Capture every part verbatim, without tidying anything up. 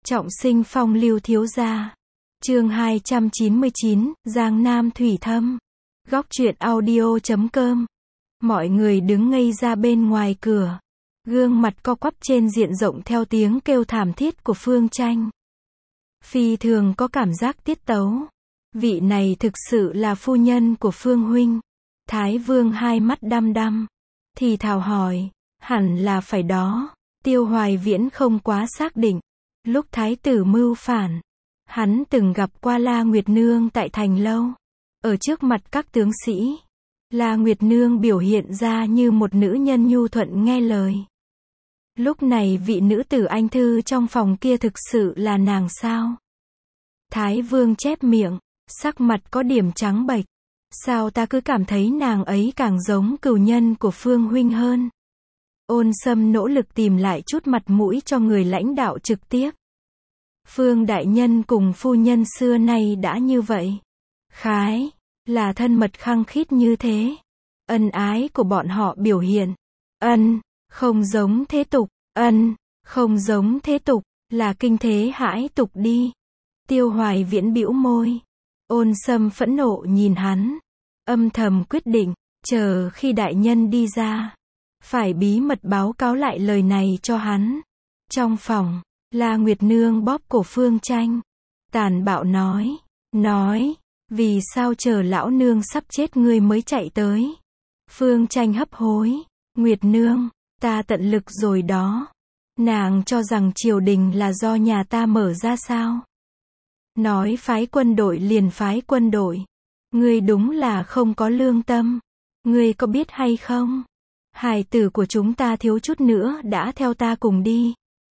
Trọng sinh phong lưu thiếu gia. Chương hai trăm chín mươi chín, Giang Nam Thủy Thâm. Góc truyện audio chấm com. Mọi người đứng ngây ra bên ngoài cửa. Gương mặt co quắp trên diện rộng theo tiếng kêu thảm thiết của Phương Tranh. Phi thường có cảm giác tiết tấu. Vị này thực sự là phu nhân của Phương huynh. Thái Vương hai mắt đăm đăm. Thì thào hỏi, hẳn là phải đó. Tiêu Hoài Viễn không quá xác định. Lúc thái tử mưu phản, hắn từng gặp qua La Nguyệt Nương tại thành lâu. Ở trước mặt các tướng sĩ, La Nguyệt Nương biểu hiện ra như một nữ nhân nhu thuận nghe lời. Lúc này vị nữ tử anh thư trong phòng kia thực sự là nàng sao? Thái Vương chép miệng, sắc mặt có điểm trắng bệch. Sao ta cứ cảm thấy nàng ấy càng giống cừu nhân của Phương huynh hơn? Ôn Sâm nỗ lực tìm lại chút mặt mũi cho người lãnh đạo trực tiếp. Phương đại nhân cùng phu nhân xưa nay đã như vậy. Khái, là thân mật khăng khít như thế. Ân ái của bọn họ biểu hiện. Ân, không giống thế tục. Ân, không giống thế tục, là kinh thế hãi tục đi. Tiêu Hoài Viễn bĩu môi. Ôn Sâm phẫn nộ nhìn hắn. Âm thầm quyết định, chờ khi đại nhân đi ra. Phải bí mật báo cáo lại lời này cho hắn. Trong phòng, La Nguyệt Nương bóp cổ Phương Tranh. Tàn bạo nói. Nói, vì sao chờ lão nương sắp chết ngươi mới chạy tới. Phương Tranh hấp hối. Nguyệt Nương, ta tận lực rồi đó. Nàng cho rằng triều đình là do nhà ta mở ra sao? Nói phái quân đội liền phái quân đội. Ngươi đúng là không có lương tâm. Ngươi có biết hay không? Hài tử của chúng ta thiếu chút nữa đã theo ta cùng đi.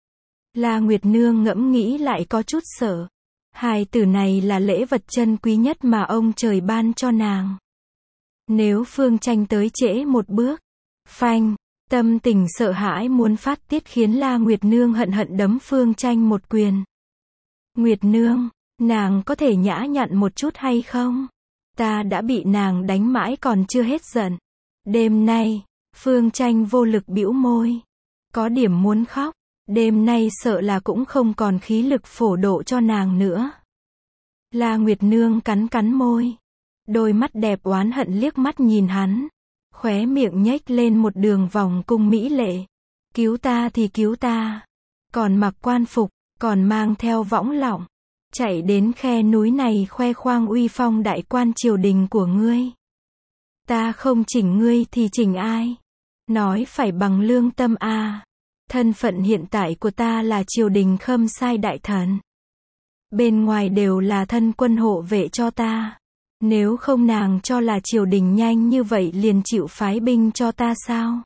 La Nguyệt Nương ngẫm nghĩ lại có chút sợ. Hài tử này là lễ vật chân quý nhất mà ông trời ban cho nàng. Nếu Phương Tranh tới trễ một bước, phanh, tâm tình sợ hãi muốn phát tiết khiến La Nguyệt Nương hận hận đấm Phương Tranh một quyền. Nguyệt Nương, nàng có thể nhã nhặn một chút hay không? Ta đã bị nàng đánh mãi còn chưa hết giận. Đêm nay, Phương Tranh vô lực bĩu môi. Có điểm muốn khóc. Đêm nay sợ là cũng không còn khí lực phổ độ cho nàng nữa. La Nguyệt Nương cắn cắn môi. Đôi mắt đẹp oán hận liếc mắt nhìn hắn. Khóe miệng nhếch lên một đường vòng cung mỹ lệ. Cứu ta thì cứu ta. Còn mặc quan phục, còn mang theo võng lọng. Chạy đến khe núi này khoe khoang uy phong đại quan triều đình của ngươi. Ta không chỉnh ngươi thì chỉnh ai? Nói phải bằng lương tâm a. Thân phận hiện tại của ta là triều đình khâm sai đại thần. Bên ngoài đều là thân quân hộ vệ cho ta. Nếu không nàng cho là triều đình nhanh như vậy liền chịu phái binh cho ta sao?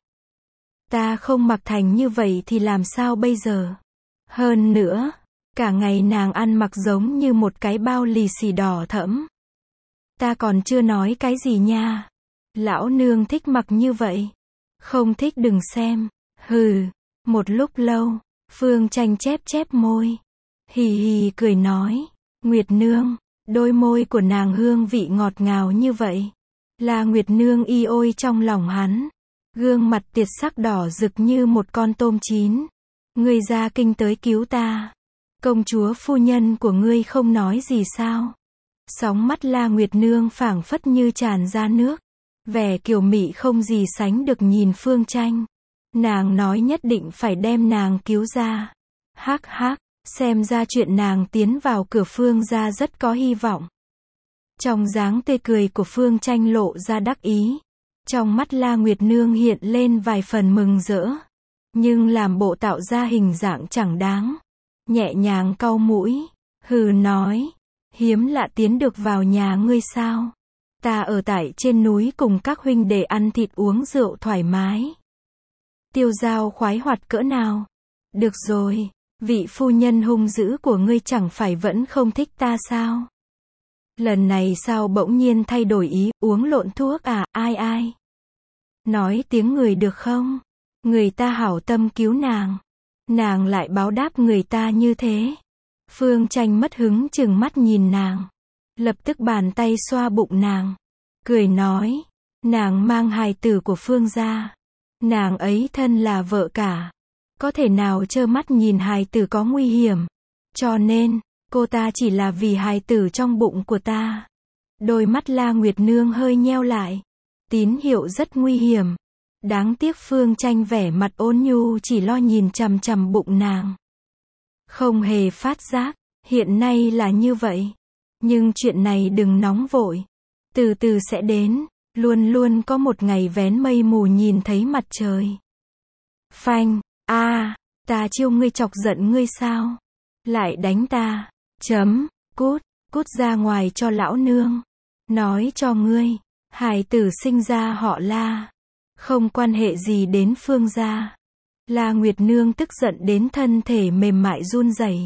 Ta không mặc thành như vậy thì làm sao bây giờ? Hơn nữa, cả ngày nàng ăn mặc giống như một cái bao lì xì đỏ thẫm. Ta còn chưa nói cái gì nha. Lão nương thích mặc như vậy. Không thích đừng xem. Hừ. Một lúc lâu, Phương Tranh chép chép môi. Hì hì cười nói. Nguyệt Nương, đôi môi của nàng hương vị ngọt ngào như vậy. Là Nguyệt Nương y ôi trong lòng hắn. Gương mặt tiệt sắc đỏ rực như một con tôm chín. Ngươi ra kinh tới cứu ta. Công chúa phu nhân của ngươi không nói gì sao? Sóng mắt La Nguyệt Nương phảng phất như tràn ra nước. Vẻ kiều mị không gì sánh được nhìn Phương Tranh. Nàng nói nhất định phải đem nàng cứu ra. Hắc hắc, xem ra chuyện nàng tiến vào cửa Phương gia rất có hy vọng. Trong dáng tươi cười của Phương Tranh lộ ra đắc ý. Trong mắt La Nguyệt Nương hiện lên vài phần mừng rỡ. Nhưng làm bộ tạo ra hình dạng chẳng đáng. Nhẹ nhàng cau mũi. Hừ nói. Hiếm lạ tiến được vào nhà ngươi sao? Ta ở tại trên núi cùng các huynh đệ ăn thịt uống rượu thoải mái. Tiêu giao khoái hoạt cỡ nào? Được rồi, vị phu nhân hung dữ của ngươi chẳng phải vẫn không thích ta sao? Lần này sao bỗng nhiên thay đổi ý, uống lộn thuốc à, ai ai? Nói tiếng người được không? Người ta hảo tâm cứu nàng. Nàng lại báo đáp người ta như thế. Phương Tranh mất hứng chừng mắt nhìn nàng. Lập tức bàn tay xoa bụng nàng. Cười nói, nàng mang hài tử của Phương gia. Nàng ấy thân là vợ cả. Có thể nào trơ mắt nhìn hài tử có nguy hiểm. Cho nên, cô ta chỉ là vì hài tử trong bụng của ta. Đôi mắt La Nguyệt Nương hơi nheo lại. Tín hiệu rất nguy hiểm. Đáng tiếc Phương Tranh vẻ mặt ôn nhu chỉ lo nhìn chằm chằm bụng nàng. Không hề phát giác, hiện nay là như vậy. Nhưng chuyện này đừng nóng vội. Từ từ sẽ đến, luôn luôn có một ngày vén mây mù nhìn thấy mặt trời. Phanh, a, à, ta chiêu ngươi chọc giận ngươi sao? Lại đánh ta, chấm, cút, cút ra ngoài cho lão nương. Nói cho ngươi, hài tử sinh ra họ La. Không quan hệ gì đến Phương gia. La Nguyệt Nương tức giận đến thân thể mềm mại run rẩy.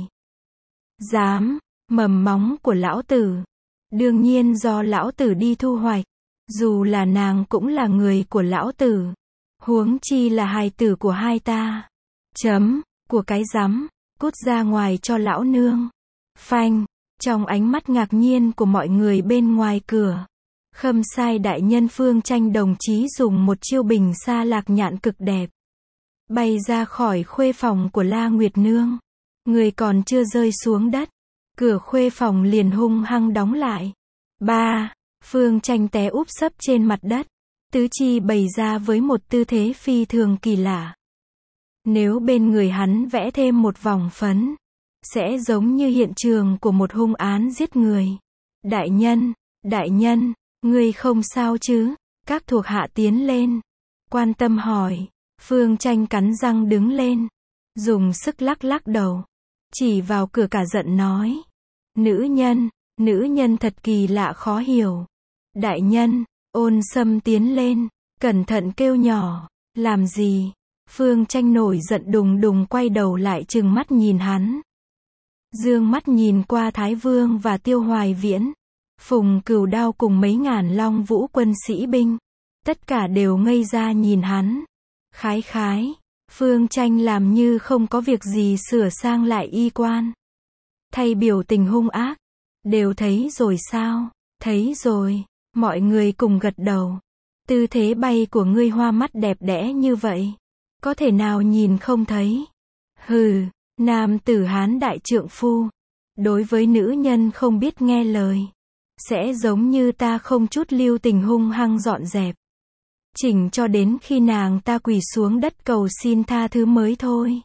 Dám, mầm móng của lão tử. Đương nhiên do lão tử đi thu hoạch. Dù là nàng cũng là người của lão tử. Huống chi là hài tử của hai ta. Chấm, của cái rắm, cút ra ngoài cho lão nương. Phanh, trong ánh mắt ngạc nhiên của mọi người bên ngoài cửa. Khâm sai đại nhân Phương Tranh đồng chí dùng một chiêu bình sa lạc nhạn cực đẹp. Bay ra khỏi khuê phòng của La Nguyệt Nương. Người còn chưa rơi xuống đất. Cửa khuê phòng liền hung hăng đóng lại. Ba, Phương Tranh té úp sấp trên mặt đất. Tứ chi bày ra với một tư thế phi thường kỳ lạ. Nếu bên người hắn vẽ thêm một vòng phấn, sẽ giống như hiện trường của một hung án giết người. Đại nhân, đại nhân, ngươi không sao chứ? Các thuộc hạ tiến lên. Quan tâm hỏi. Phương Tranh cắn răng đứng lên. Dùng sức lắc lắc đầu. Chỉ vào cửa cả giận nói. Nữ nhân, nữ nhân thật kỳ lạ khó hiểu. Đại nhân, Ôn Sâm tiến lên. Cẩn thận kêu nhỏ. Làm gì? Phương Tranh nổi giận đùng đùng quay đầu lại trừng mắt nhìn hắn. Dương mắt nhìn qua Thái Vương và Tiêu Hoài Viễn. Phùng Cửu Đao cùng mấy ngàn Long Vũ quân sĩ binh. Tất cả đều ngây ra nhìn hắn. Khái khái. Phương Tranh làm như không có việc gì sửa sang lại y quan. Thay biểu tình hung ác. Đều thấy rồi sao? Thấy rồi. Mọi người cùng gật đầu. Tư thế bay của ngươi hoa mắt đẹp đẽ như vậy. Có thể nào nhìn không thấy? Hừ, nam tử Hán đại trượng phu. Đối với nữ nhân không biết nghe lời. Sẽ giống như ta không chút lưu tình hung hăng dọn dẹp. Chỉnh cho đến khi nàng ta quỳ xuống đất cầu xin tha thứ mới thôi.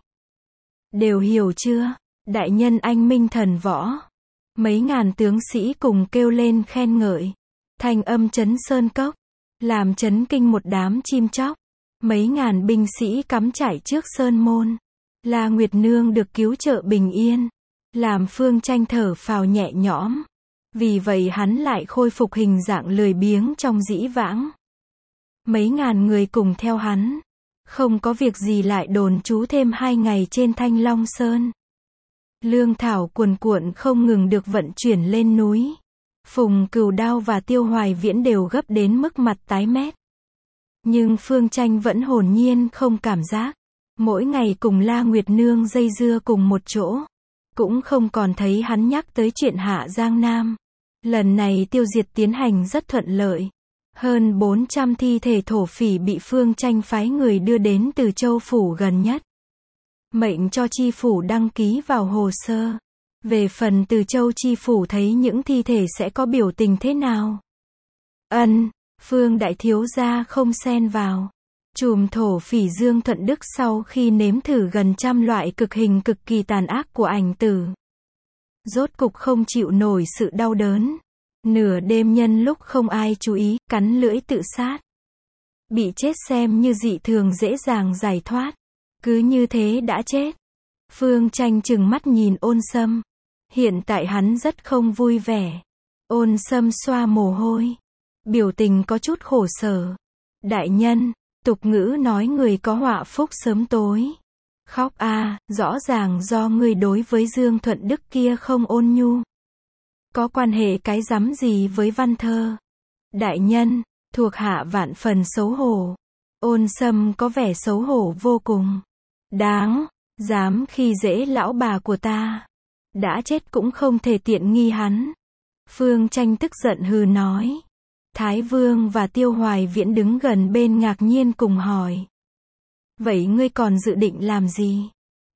Đều hiểu chưa? Đại nhân anh minh thần võ. Mấy ngàn tướng sĩ cùng kêu lên khen ngợi. Thanh âm chấn sơn cốc. Làm chấn kinh một đám chim chóc. Mấy ngàn binh sĩ cắm trại trước sơn môn. La Nguyệt Nương được cứu trợ bình yên. Làm Phương Tranh thở phào nhẹ nhõm. Vì vậy hắn lại khôi phục hình dạng lười biếng trong dĩ vãng. Mấy ngàn người cùng theo hắn. Không có việc gì lại đồn trú thêm hai ngày trên Thanh Long Sơn. Lương thảo cuồn cuộn không ngừng được vận chuyển lên núi. Phùng Cửu Đao và Tiêu Hoài Viễn đều gấp đến mức mặt tái mét. Nhưng Phương Tranh vẫn hồn nhiên không cảm giác. Mỗi ngày cùng La Nguyệt Nương dây dưa cùng một chỗ. Cũng không còn thấy hắn nhắc tới chuyện Hạ Giang Nam. Lần này tiêu diệt tiến hành rất thuận lợi. Hơn bốn trăm thi thể thổ phỉ bị Phương Tranh phái người đưa đến từ châu phủ gần nhất. Mệnh cho chi phủ đăng ký vào hồ sơ. Về phần từ châu chi phủ thấy những thi thể sẽ có biểu tình thế nào? Ân, Phương đại thiếu gia không xen vào. Trùm thổ phỉ Dương Thuận Đức sau khi nếm thử gần trăm loại cực hình cực kỳ tàn ác của ảnh tử. Rốt cục không chịu nổi sự đau đớn. Nửa đêm nhân lúc không ai chú ý, cắn lưỡi tự sát. Bị chết xem như dị thường dễ dàng giải thoát. Cứ như thế đã chết. Phương Tranh trừng mắt nhìn Ôn Sâm. Hiện tại hắn rất không vui vẻ. Ôn Sâm xoa mồ hôi. Biểu tình có chút khổ sở. Đại nhân, tục ngữ nói người có họa phúc sớm tối. Khóc a, à, rõ ràng do người đối với Dương Thuận Đức kia không ôn nhu. Có quan hệ cái rắm gì với văn thơ? Đại nhân, thuộc hạ vạn phần xấu hổ. Ôn Sâm có vẻ xấu hổ vô cùng. Đáng, dám khi dễ lão bà của ta. Đã chết cũng không thể tiện nghi hắn. Phương Tranh tức giận hừ nói. Thái Vương và Tiêu Hoài Viễn đứng gần bên ngạc nhiên cùng hỏi. Vậy ngươi còn dự định làm gì?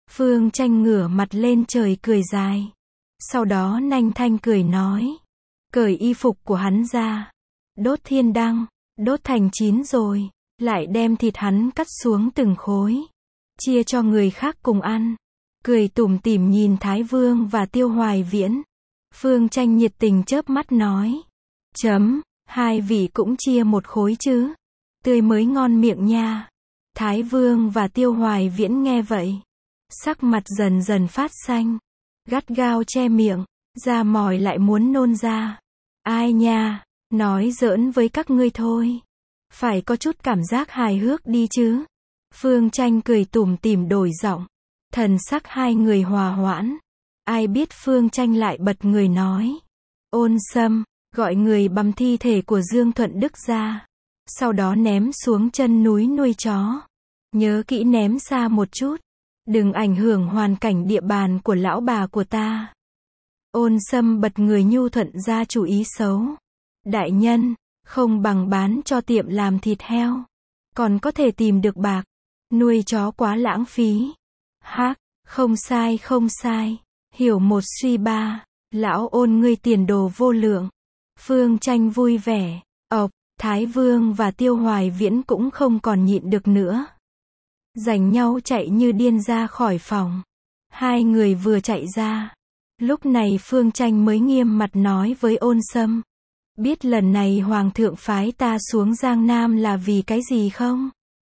Phương Tranh ngửa mặt lên trời cười dài. Sau đó nanh thanh cười nói. Cởi y phục của hắn ra. Đốt thiên đăng. Đốt thành chín rồi. Lại đem thịt hắn cắt xuống từng khối. Chia cho người khác cùng ăn. Cười tủm tỉm nhìn Thái Vương và Tiêu Hoài Viễn. Phương Tranh nhiệt tình chớp mắt nói. Chấm, hai vị cũng chia một khối chứ. Tươi mới ngon miệng nha. Thái Vương và Tiêu Hoài Viễn nghe vậy. Sắc mặt dần dần phát xanh. Gắt gao che miệng. Da mỏi lại muốn nôn ra. Ai nha, nói giỡn với các ngươi thôi. Phải có chút cảm giác hài hước đi chứ. Phương Tranh cười tủm tỉm đổi giọng. Thần sắc hai người hòa hoãn. Ai biết Phương Tranh lại bật người nói. Ôn Sâm, gọi người băm thi thể của Dương Thuận Đức ra. Sau đó ném xuống chân núi nuôi chó. Nhớ kỹ ném xa một chút. Đừng ảnh hưởng hoàn cảnh địa bàn của lão bà của ta. Ôn Sâm bật người nhu thuận ra chủ ý xấu. Đại nhân, không bằng bán cho tiệm làm thịt heo. Còn có thể tìm được bạc. Nuôi chó quá lãng phí. Hác, không sai không sai. Hiểu một suy ba. Lão Ôn ngươi tiền đồ vô lượng. Phương Tranh vui vẻ. Ộc, Thái Vương và Tiêu Hoài Viễn cũng không còn nhịn được nữa. Giành nhau chạy như điên ra khỏi phòng. Hai người vừa chạy ra. Lúc này Phương Tranh mới nghiêm mặt nói với Ôn Sâm. Biết lần này Hoàng thượng phái ta xuống Giang Nam là vì cái gì không?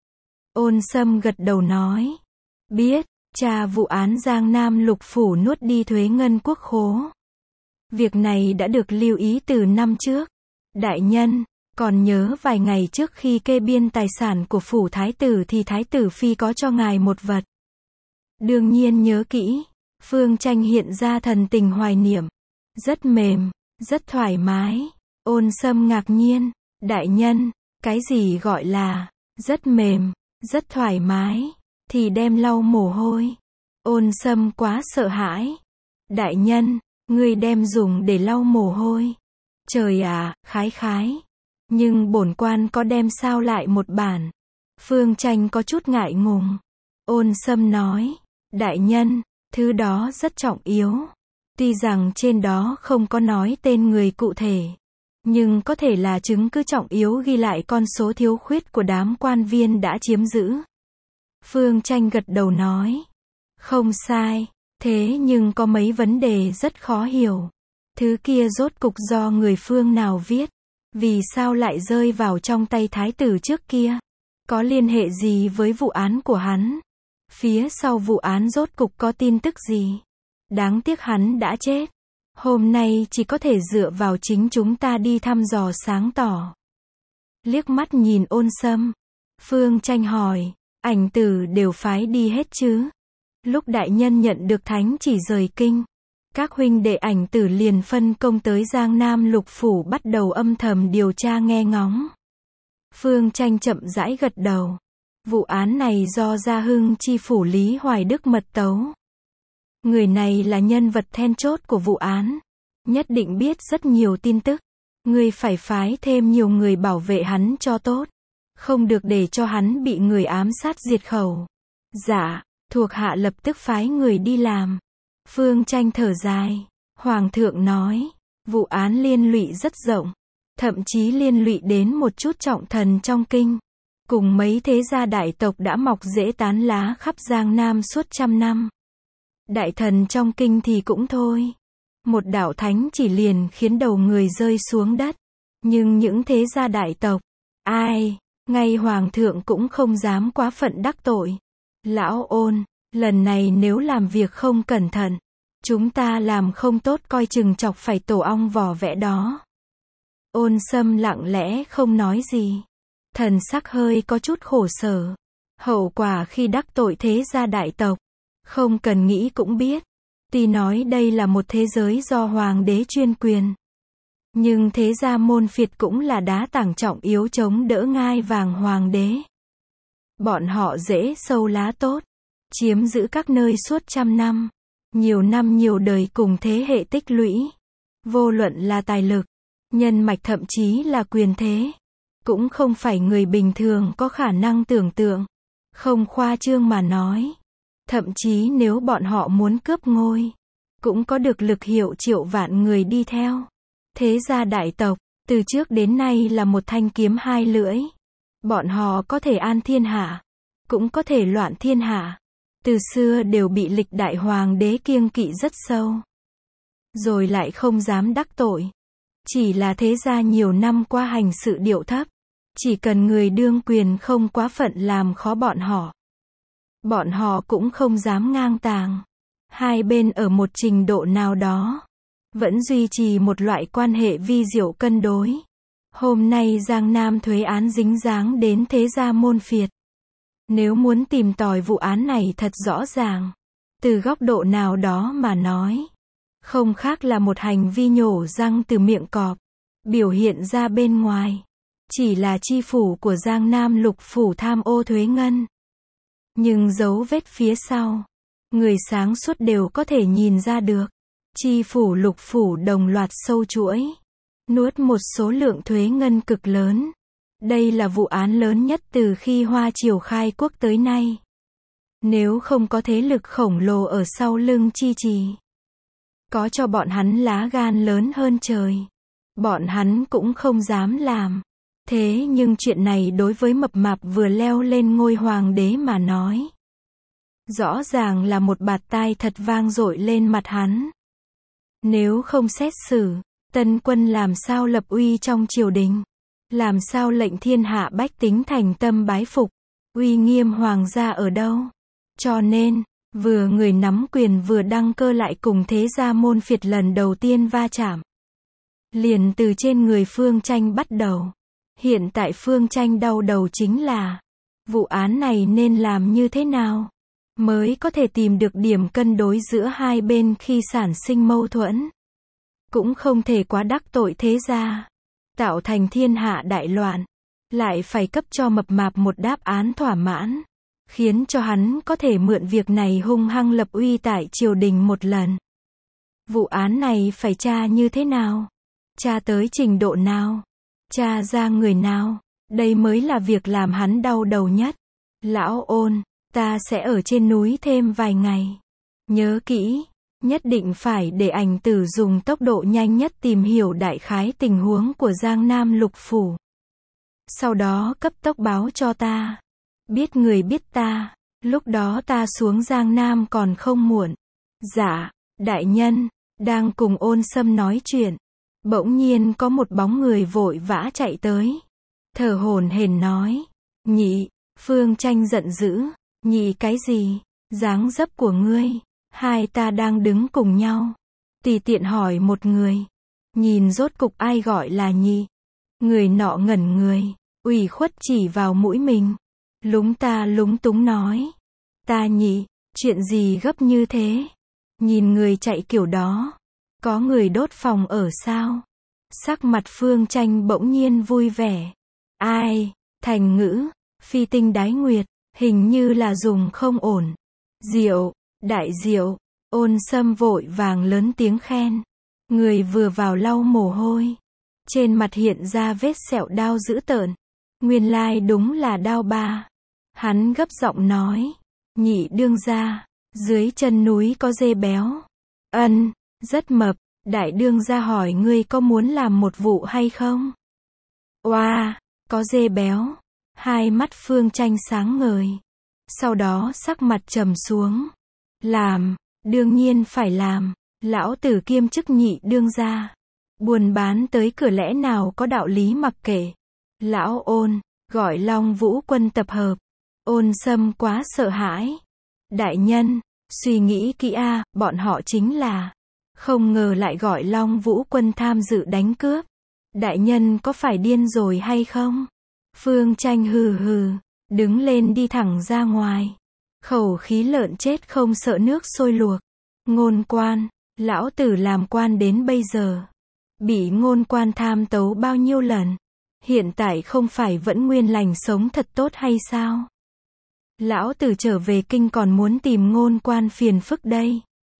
Ôn Sâm gật đầu nói. Biết, tra vụ án Giang Nam lục phủ nuốt đi thuế ngân quốc khố. Việc này đã được lưu ý từ năm trước. Đại nhân, còn nhớ vài ngày trước khi kê biên tài sản của phủ thái tử thì thái tử phi có cho ngài một vật. Đương nhiên nhớ kỹ. Phương Tranh hiện ra thần tình hoài niệm. Rất mềm, rất thoải mái. Ôn Sâm ngạc nhiên. Đại nhân, cái gì gọi là rất mềm, rất thoải mái, thì đem lau mồ hôi. Ôn Sâm quá sợ hãi. Đại nhân, ngươi đem dùng để lau mồ hôi. Trời à, khái khái. Nhưng bổn quan có đem sao lại một bản. Phương Tranh có chút ngại ngùng. Ôn Sâm nói. Đại nhân, thứ đó rất trọng yếu. Tuy rằng trên đó không có nói tên người cụ thể. Nhưng có thể là chứng cứ trọng yếu ghi lại con số thiếu khuyết của đám quan viên đã chiếm giữ. Phương Tranh gật đầu nói. Không sai. Thế nhưng có mấy vấn đề rất khó hiểu. Thứ kia rốt cục do người phương nào viết? Vì sao lại rơi vào trong tay thái tử trước kia? Có liên hệ gì với vụ án của hắn? Phía sau vụ án rốt cục có tin tức gì? Đáng tiếc hắn đã chết. Hôm nay chỉ có thể dựa vào chính chúng ta đi thăm dò sáng tỏ. Liếc mắt nhìn Ôn Sâm. Phương Tranh hỏi. Ảnh tử đều phái đi hết chứ? Lúc đại nhân nhận được thánh chỉ rời kinh. Các huynh đệ Ảnh tử liền phân công tới Giang Nam lục phủ bắt đầu âm thầm điều tra nghe ngóng. Phương Tranh chậm rãi gật đầu. Vụ án này do Gia Hưng chi phủ Lý Hoài Đức mật tấu. Người này là nhân vật then chốt của vụ án. Nhất định biết rất nhiều tin tức. Ngươi phải phái thêm nhiều người bảo vệ hắn cho tốt. Không được để cho hắn bị người ám sát diệt khẩu. Dạ, thuộc hạ lập tức phái người đi làm. Phương Tranh thở dài. Hoàng thượng nói. Vụ án liên lụy rất rộng. Thậm chí liên lụy đến một chút trọng thần trong kinh. Cùng mấy thế gia đại tộc đã mọc rễ tán lá khắp Giang Nam suốt trăm năm. Đại thần trong kinh thì cũng thôi. Một đạo thánh chỉ liền khiến đầu người rơi xuống đất. Nhưng những thế gia đại tộc, ai, ngay hoàng thượng cũng không dám quá phận đắc tội. Lão Ôn, lần này nếu làm việc không cẩn thận, chúng ta làm không tốt coi chừng chọc phải tổ ong vỏ vẽ đó. Ôn Sâm lặng lẽ không nói gì. Thần sắc hơi có chút khổ sở. Hậu quả khi đắc tội thế gia đại tộc, không cần nghĩ cũng biết. Tuy nói đây là một thế giới do hoàng đế chuyên quyền. Nhưng thế gia môn phiệt cũng là đá tảng trọng yếu chống đỡ ngai vàng hoàng đế. Bọn họ dễ sâu lá tốt. Chiếm giữ các nơi suốt trăm năm. Nhiều năm nhiều đời cùng thế hệ tích lũy. Vô luận là tài lực, nhân mạch thậm chí là quyền thế. Cũng không phải người bình thường có khả năng tưởng tượng. Không khoa trương mà nói. Thậm chí nếu bọn họ muốn cướp ngôi, cũng có được lực hiệu triệu vạn người đi theo. Thế gia đại tộc, từ trước đến nay là một thanh kiếm hai lưỡi. Bọn họ có thể an thiên hạ, cũng có thể loạn thiên hạ. Từ xưa đều bị lịch đại hoàng đế kiêng kỵ rất sâu. Rồi lại không dám đắc tội. Chỉ là thế gia nhiều năm qua hành sự điệu thấp. Chỉ cần người đương quyền không quá phận làm khó bọn họ. Bọn họ cũng không dám ngang tàng. Hai bên ở một trình độ nào đó, vẫn duy trì một loại quan hệ vi diệu cân đối. Hôm nay Giang Nam thuế án dính dáng đến thế gia môn phiệt. Nếu muốn tìm tòi vụ án này thật rõ ràng, từ góc độ nào đó mà nói, không khác là một hành vi nhổ răng từ miệng cọp, biểu hiện ra bên ngoài. Chỉ là chi phủ của Giang Nam lục phủ tham ô thuế ngân. Nhưng dấu vết phía sau, người sáng suốt đều có thể nhìn ra được. Chi phủ lục phủ đồng loạt sâu chuỗi, nuốt một số lượng thuế ngân cực lớn. Đây là vụ án lớn nhất từ khi Hoa Triều khai quốc tới nay. Nếu không có thế lực khổng lồ ở sau lưng chi trì, có cho bọn hắn lá gan lớn hơn trời, bọn hắn cũng không dám làm. Thế nhưng chuyện này đối với mập mạp vừa leo lên ngôi hoàng đế mà nói, rõ ràng là một bạt tai thật vang dội lên mặt hắn. Nếu không xét xử, Tân Quân làm sao lập uy trong triều đình? Làm sao lệnh thiên hạ bách tính thành tâm bái phục? Uy nghiêm hoàng gia ở đâu? Cho nên, vừa người nắm quyền vừa đăng cơ lại cùng thế gia môn phiệt lần đầu tiên va chạm. Liền từ trên người Phương Tranh bắt đầu. Hiện tại Phương Tranh đau đầu chính là, vụ án này nên làm như thế nào mới có thể tìm được điểm cân đối giữa hai bên khi sản sinh mâu thuẫn. Cũng không thể quá đắc tội thế gia, tạo thành thiên hạ đại loạn, lại phải cấp cho mập mạp một đáp án thỏa mãn, khiến cho hắn có thể mượn việc này hung hăng lập uy tại triều đình một lần. Vụ án này phải tra như thế nào? Tra tới trình độ nào? Tra ra người nào? Đây mới là việc làm hắn đau đầu nhất. Lão Ôn, ta sẽ ở trên núi thêm vài ngày. Nhớ kỹ, nhất định phải để ảnh tử dùng tốc độ nhanh nhất tìm hiểu đại khái tình huống của Giang Nam lục phủ. Sau đó cấp tốc báo cho ta. Biết người biết ta, lúc đó ta xuống Giang Nam còn không muộn. Dạ, đại nhân, đang cùng Ôn Sâm nói chuyện. Bỗng nhiên có một bóng người vội vã chạy tới. Thở hổn hển nói. Nhị, Phương Tranh giận dữ. Nhị cái gì? Dáng dấp của ngươi. Hai ta đang đứng cùng nhau. Tùy tiện hỏi một người. Nhìn rốt cục ai gọi là nhị. Người nọ ngẩn người. Ủy khuất chỉ vào mũi mình. Lúng ta lúng túng nói. Ta nhị, chuyện gì gấp như thế? Nhìn người chạy kiểu đó. Có người đốt phòng ở sao? Sắc mặt Phương Tranh bỗng nhiên vui vẻ. Ai? Thành ngữ. Phi tinh đái nguyệt. Hình như là dùng không ổn. Diệu. Đại diệu. Ôn Sâm vội vàng lớn tiếng khen. Người vừa vào lau mồ hôi. Trên mặt hiện ra vết sẹo đau dữ tợn. Nguyên lai đúng là đao ba. Hắn gấp giọng nói. Nhị đương gia. Dưới chân núi có dê béo. Ân, rất mập. Đại đương gia hỏi ngươi có muốn làm một vụ hay không? Oa, có dê béo. Hai mắt Phương Tranh sáng ngời. Sau đó sắc mặt trầm xuống. Làm, đương nhiên phải làm. Lão tử kiêm chức nhị đương gia. Buôn bán tới cửa lẽ nào có đạo lý mặc kệ. Lão Ôn, gọi Long Vũ quân tập hợp. Ôn Sâm quá sợ hãi. Đại nhân, suy nghĩ kỹ a, bọn họ chính là. Không ngờ lại gọi Long Vũ quân tham dự đánh cướp. Đại nhân có phải điên rồi hay không? Phương Tranh hừ hừ, đứng lên đi thẳng ra ngoài. Khẩu khí lợn chết không sợ nước sôi luộc. Ngôn quan, lão tử làm quan đến bây giờ. Bị ngôn quan tham tấu bao nhiêu lần. Hiện tại không phải vẫn nguyên lành sống thật tốt hay sao? Lão tử trở về kinh còn muốn tìm ngôn quan phiền phức đây.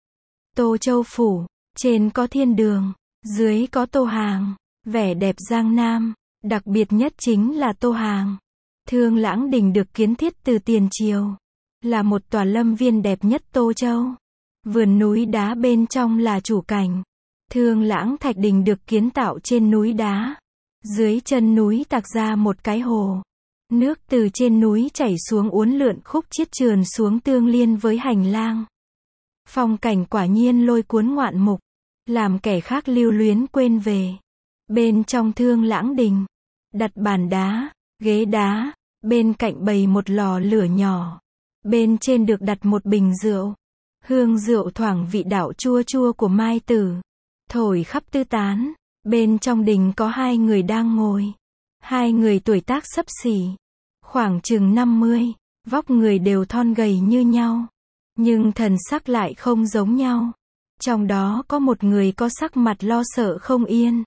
Tô Châu Phủ, trên có thiên đường, dưới có Tô Hàng. Vẻ đẹp Giang Nam, đặc biệt nhất chính là Tô Hàng. Thương Lãng Đình được kiến thiết từ tiền triều. là một tòa lâm viên đẹp nhất Tô Châu. Vườn núi đá bên trong là chủ cảnh. Thương Lãng Thạch Đình được kiến tạo trên núi đá. Dưới chân núi tạc ra một cái hồ. Nước từ trên núi chảy xuống uốn lượn khúc chiết trườn xuống tương liên với hành lang. Phong cảnh quả nhiên lôi cuốn ngoạn mục, làm kẻ khác lưu luyến quên về. Bên trong Thương Lãng Đình, đặt bàn đá, ghế đá, bên cạnh bày một lò lửa nhỏ. Bên trên được đặt một bình rượu. Hương rượu thoảng vị đạo chua chua của mai tử, thổi khắp tư tán. Bên trong đình có hai người đang ngồi. Hai người tuổi tác xấp xỉ, khoảng chừng năm mươi, vóc người đều thon gầy như nhau, nhưng thần sắc lại không giống nhau. Trong đó có một người có sắc mặt lo sợ không yên.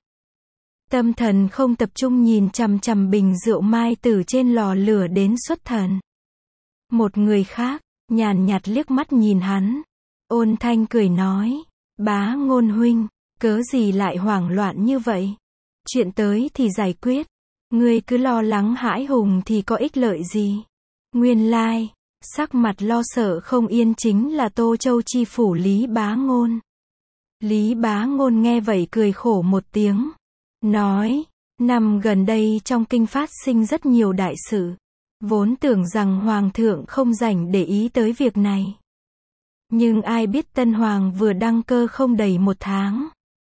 Tâm thần không tập trung nhìn chằm chằm bình rượu mai tử trên lò lửa đến xuất thần. Một người khác, nhàn nhạt liếc mắt nhìn hắn. Ôn thanh cười nói, Bá Ngôn huynh, cớ gì lại hoảng loạn như vậy? Chuyện tới thì giải quyết. Ngươi cứ lo lắng hãi hùng thì có ích lợi gì? Nguyên lai, sắc mặt lo sợ không yên chính là Tô Châu chi phủ Lý Bá Ngôn. Lý Bá Ngôn nghe vậy cười khổ một tiếng. Nói, năm gần đây trong kinh phát sinh rất nhiều đại sự. Vốn tưởng rằng Hoàng thượng không rảnh để ý tới việc này. Nhưng ai biết Tân Hoàng vừa đăng cơ không đầy một tháng.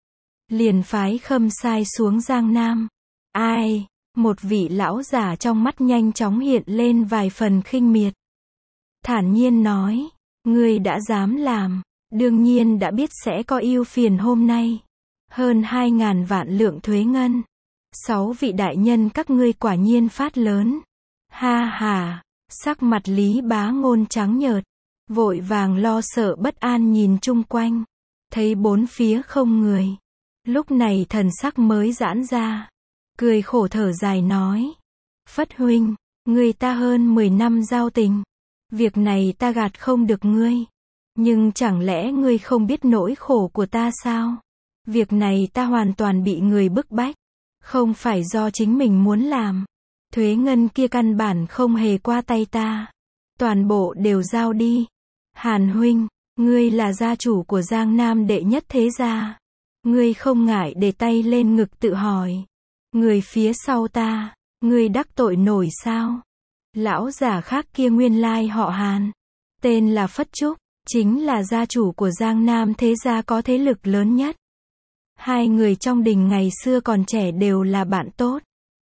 Liền phái Khâm Sai xuống Giang Nam. Ai? Một vị lão giả trong mắt nhanh chóng hiện lên vài phần khinh miệt. Thản nhiên nói, ngươi đã dám làm, đương nhiên đã biết sẽ có ưu phiền hôm nay. Hơn hai ngàn vạn lượng thuế ngân. Sáu vị đại nhân các ngươi quả nhiên phát lớn. Ha ha, sắc mặt Lý Bá Ngôn trắng nhợt, vội vàng lo sợ bất an nhìn chung quanh, thấy bốn phía không người. Lúc này thần sắc mới giãn ra, cười khổ thở dài nói, Phất huynh, người ta hơn mười năm giao tình, việc này ta gạt không được ngươi, nhưng chẳng lẽ ngươi không biết nỗi khổ của ta sao? Việc này ta hoàn toàn bị người bức bách, không phải do chính mình muốn làm. Thuế ngân kia căn bản không hề qua tay ta, toàn bộ đều giao đi. Hàn huynh, ngươi là gia chủ của Giang Nam đệ nhất thế gia, ngươi không ngại để tay lên ngực tự hỏi, người phía sau ta, ngươi đắc tội nổi sao? Lão giả khác kia nguyên lai họ Hàn, tên là Phất Trúc, chính là gia chủ của Giang Nam thế gia có thế lực lớn nhất. Hai người trong đình ngày xưa còn trẻ đều là bạn tốt.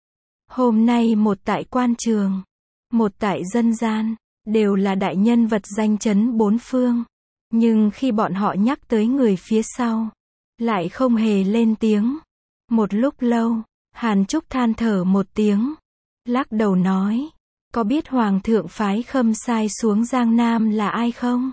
Hôm nay một tại quan trường, một tại dân gian, đều là đại nhân vật danh chấn bốn phương. Nhưng khi bọn họ nhắc tới người phía sau, lại không hề lên tiếng. Một lúc lâu, Hàn Trúc than thở một tiếng, lắc đầu nói, có biết Hoàng thượng phái Khâm Sai xuống Giang Nam là ai không?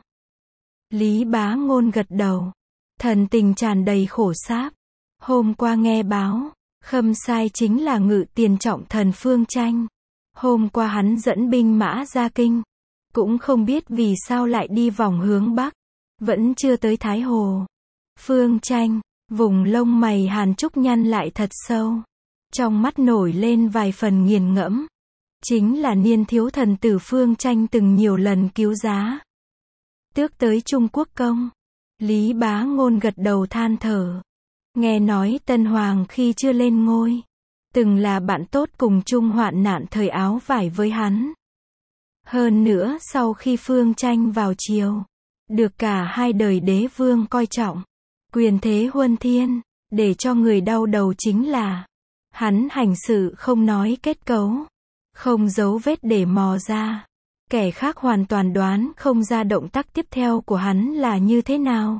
Lý Bá Ngôn gật đầu, thần tình tràn đầy khổ sáp. Hôm qua nghe báo, Khâm Sai chính là Ngự Tiền trọng thần Phương Tranh. Hôm qua hắn dẫn binh mã ra kinh, cũng không biết vì sao lại đi vòng hướng Bắc, vẫn chưa tới Thái Hồ. Phương Tranh, vùng lông mày Hàn Trúc nhăn lại thật sâu, trong mắt nổi lên vài phần nghiền ngẫm. Chính là niên thiếu thần tử Phương Tranh từng nhiều lần cứu giá tước tới Trung Quốc công. Lý Bá Ngôn gật đầu than thở. Nghe nói Tân Hoàng khi chưa lên ngôi, từng là bạn tốt cùng chung hoạn nạn thời áo vải với hắn. Hơn nữa sau khi Phương Tranh vào triều, được cả hai đời đế vương coi trọng, quyền thế huân thiên, để cho người đau đầu chính là, hắn hành sự không nói kết cấu, không dấu vết để mò ra. Kẻ khác hoàn toàn đoán không ra động tác tiếp theo của hắn là như thế nào.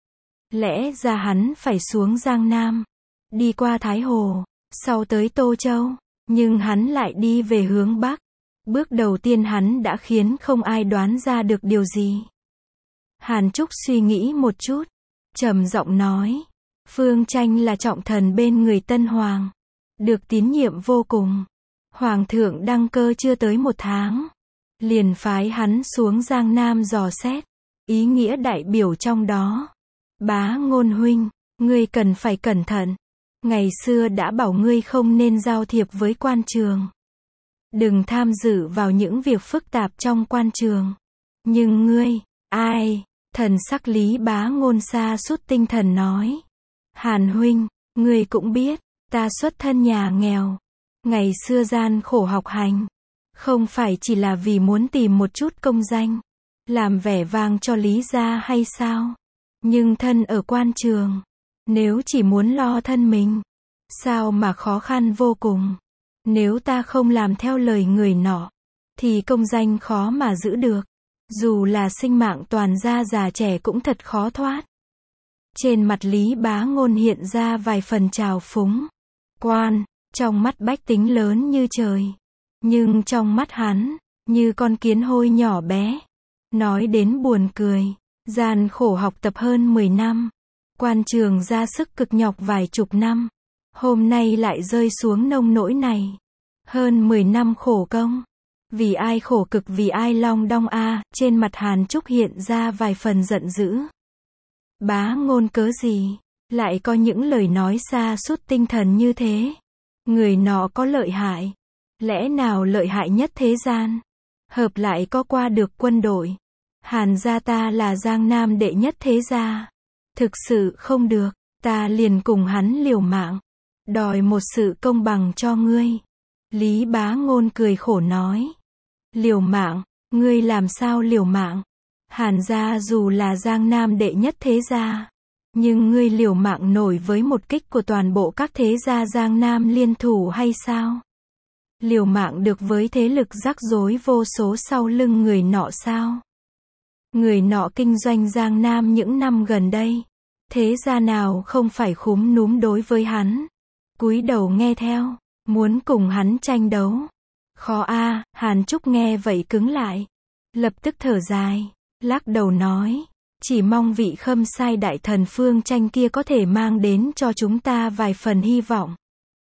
Lẽ ra hắn phải xuống Giang Nam, đi qua Thái Hồ, sau tới Tô Châu, nhưng hắn lại đi về hướng Bắc. Bước đầu tiên hắn đã khiến không ai đoán ra được điều gì. Hàn Trúc suy nghĩ một chút, trầm giọng nói, Phương Tranh là trọng thần bên người Tân Hoàng, được tín nhiệm vô cùng. Hoàng thượng đăng cơ chưa tới một tháng, liền phái hắn xuống Giang Nam dò xét, ý nghĩa đại biểu trong đó. Bá Ngôn huynh, ngươi cần phải cẩn thận. Ngày xưa đã bảo ngươi không nên giao thiệp với quan trường. Đừng tham dự vào những việc phức tạp trong quan trường. Nhưng ngươi, ai? Thần sắc Lý Bá Ngôn sa sút tinh thần nói. Hàn huynh, ngươi cũng biết, ta xuất thân nhà nghèo. Ngày xưa gian khổ học hành. Không phải chỉ là vì muốn tìm một chút công danh. Làm vẻ vang cho Lý gia hay sao? Nhưng thân ở quan trường. Nếu chỉ muốn lo thân mình. Sao mà khó khăn vô cùng. Nếu ta không làm theo lời người nọ. Thì công danh khó mà giữ được. Dù là sinh mạng toàn gia già trẻ cũng thật khó thoát. Trên mặt Lý Bá Ngôn hiện ra vài phần trào phúng. Quan, trong mắt bách tính lớn như trời. Nhưng trong mắt hắn, như con kiến hôi nhỏ bé. Nói đến buồn cười, gian khổ học tập hơn mười năm. Quan trường ra sức cực nhọc vài chục năm. Hôm nay lại rơi xuống nông nỗi này. Hơn mười năm khổ công. Vì ai khổ cực vì ai long đong a, à, trên mặt Hàn Trúc hiện ra vài phần giận dữ. Bá Ngôn cớ gì, lại có những lời nói xa sút tinh thần như thế. Người nọ có lợi hại. Lẽ nào lợi hại nhất thế gian? Hợp lại có qua được quân đội. Hàn gia ta là Giang Nam đệ nhất thế gia. Thực sự không được, ta liền cùng hắn liều mạng. Đòi một sự công bằng cho ngươi. Lý Bá Ngôn cười khổ nói. Liều mạng, ngươi làm sao liều mạng? Hàn gia dù là Giang Nam đệ nhất thế gia. Nhưng ngươi liều mạng nổi với một kích của toàn bộ các thế gia Giang Nam liên thủ hay sao? Liều mạng được với thế lực rắc rối vô số sau lưng người nọ sao? Người nọ kinh doanh Giang Nam những năm gần đây. Thế gia nào không phải khúm núm đối với hắn? Cúi đầu nghe theo, muốn cùng hắn tranh đấu. Khó a, à, Hàn Trúc nghe vậy cứng lại. Lập tức thở dài, lắc đầu nói. Chỉ mong vị Khâm Sai đại thần Phương Tranh kia có thể mang đến cho chúng ta vài phần hy vọng.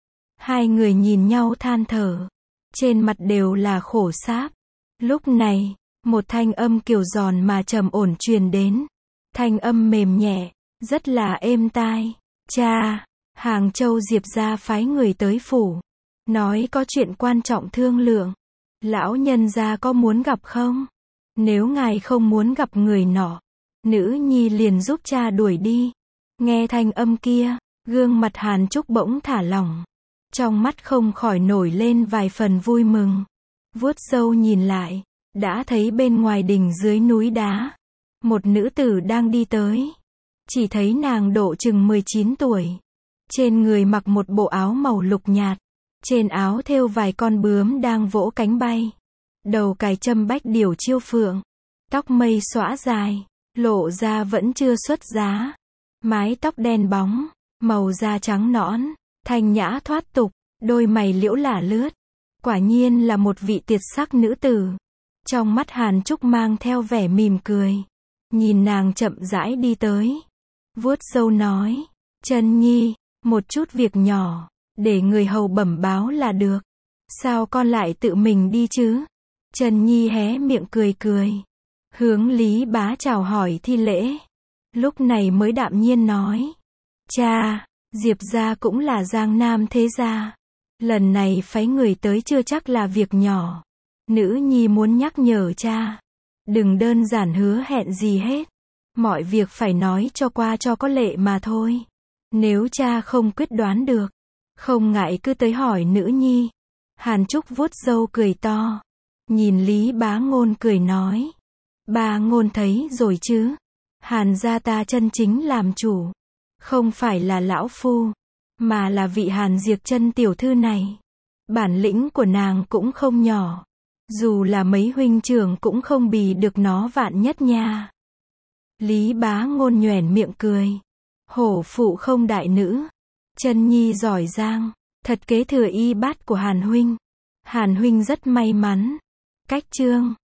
Hai người nhìn nhau than thở. Trên mặt đều là khổ sáp. Lúc này, một thanh âm kiều giòn mà trầm ổn truyền đến. Thanh âm mềm nhẹ, rất là êm tai. Cha, Hàng Châu Diệp gia phái người tới phủ. Nói có chuyện quan trọng thương lượng. Lão nhân gia có muốn gặp không? Nếu ngài không muốn gặp người nọ, nữ nhi liền giúp cha đuổi đi. Nghe thanh âm kia, gương mặt Hàn Trúc bỗng thả lỏng. Trong mắt không khỏi nổi lên vài phần vui mừng. Vuốt râu nhìn lại, đã thấy bên ngoài đỉnh dưới núi đá. Một nữ tử đang đi tới. Chỉ thấy nàng độ chừng mười chín tuổi. Trên người mặc một bộ áo màu lục nhạt. Trên áo thêu vài con bướm đang vỗ cánh bay. Đầu cài châm bách điểu chiêu phượng. Tóc mây xõa dài, lộ ra vẫn chưa xuất giá. Mái tóc đen bóng, màu da trắng nõn, thanh nhã thoát tục, đôi mày liễu lả lướt. Quả nhiên là một vị tuyệt sắc nữ tử. Trong mắt Hàn Trúc mang theo vẻ mỉm cười. Nhìn nàng chậm rãi đi tới. Vuốt râu nói, Trân Nhi, một chút việc nhỏ, để người hầu bẩm báo là được. Sao con lại tự mình đi chứ? Trân Nhi hé miệng cười cười. Hướng Lý Bá chào hỏi thi lễ. Lúc này mới đạm nhiên nói. Cha, Diệp gia cũng là Giang Nam thế gia. Lần này phái người tới chưa chắc là việc nhỏ. Nữ nhi muốn nhắc nhở cha. Đừng đơn giản hứa hẹn gì hết. Mọi việc phải nói cho qua cho có lệ mà thôi. Nếu cha không quyết đoán được, không ngại cứ tới hỏi nữ nhi. Hàn Trúc vuốt râu cười to. Nhìn Lý Bá Ngôn cười nói. Bá Ngôn thấy rồi chứ. Hàn gia ta chân chính làm chủ. Không phải là lão phu, mà là vị Hàn Diệp Chân tiểu thư này. Bản lĩnh của nàng cũng không nhỏ. Dù là mấy huynh trưởng cũng không bì được nó vạn nhất nha. Lý Bá Ngôn nhoẻn miệng cười. Hổ phụ không đại nữ. Trân Nhi giỏi giang, thật kế thừa y bát của Hàn huynh. Hàn huynh rất may mắn. Cách chương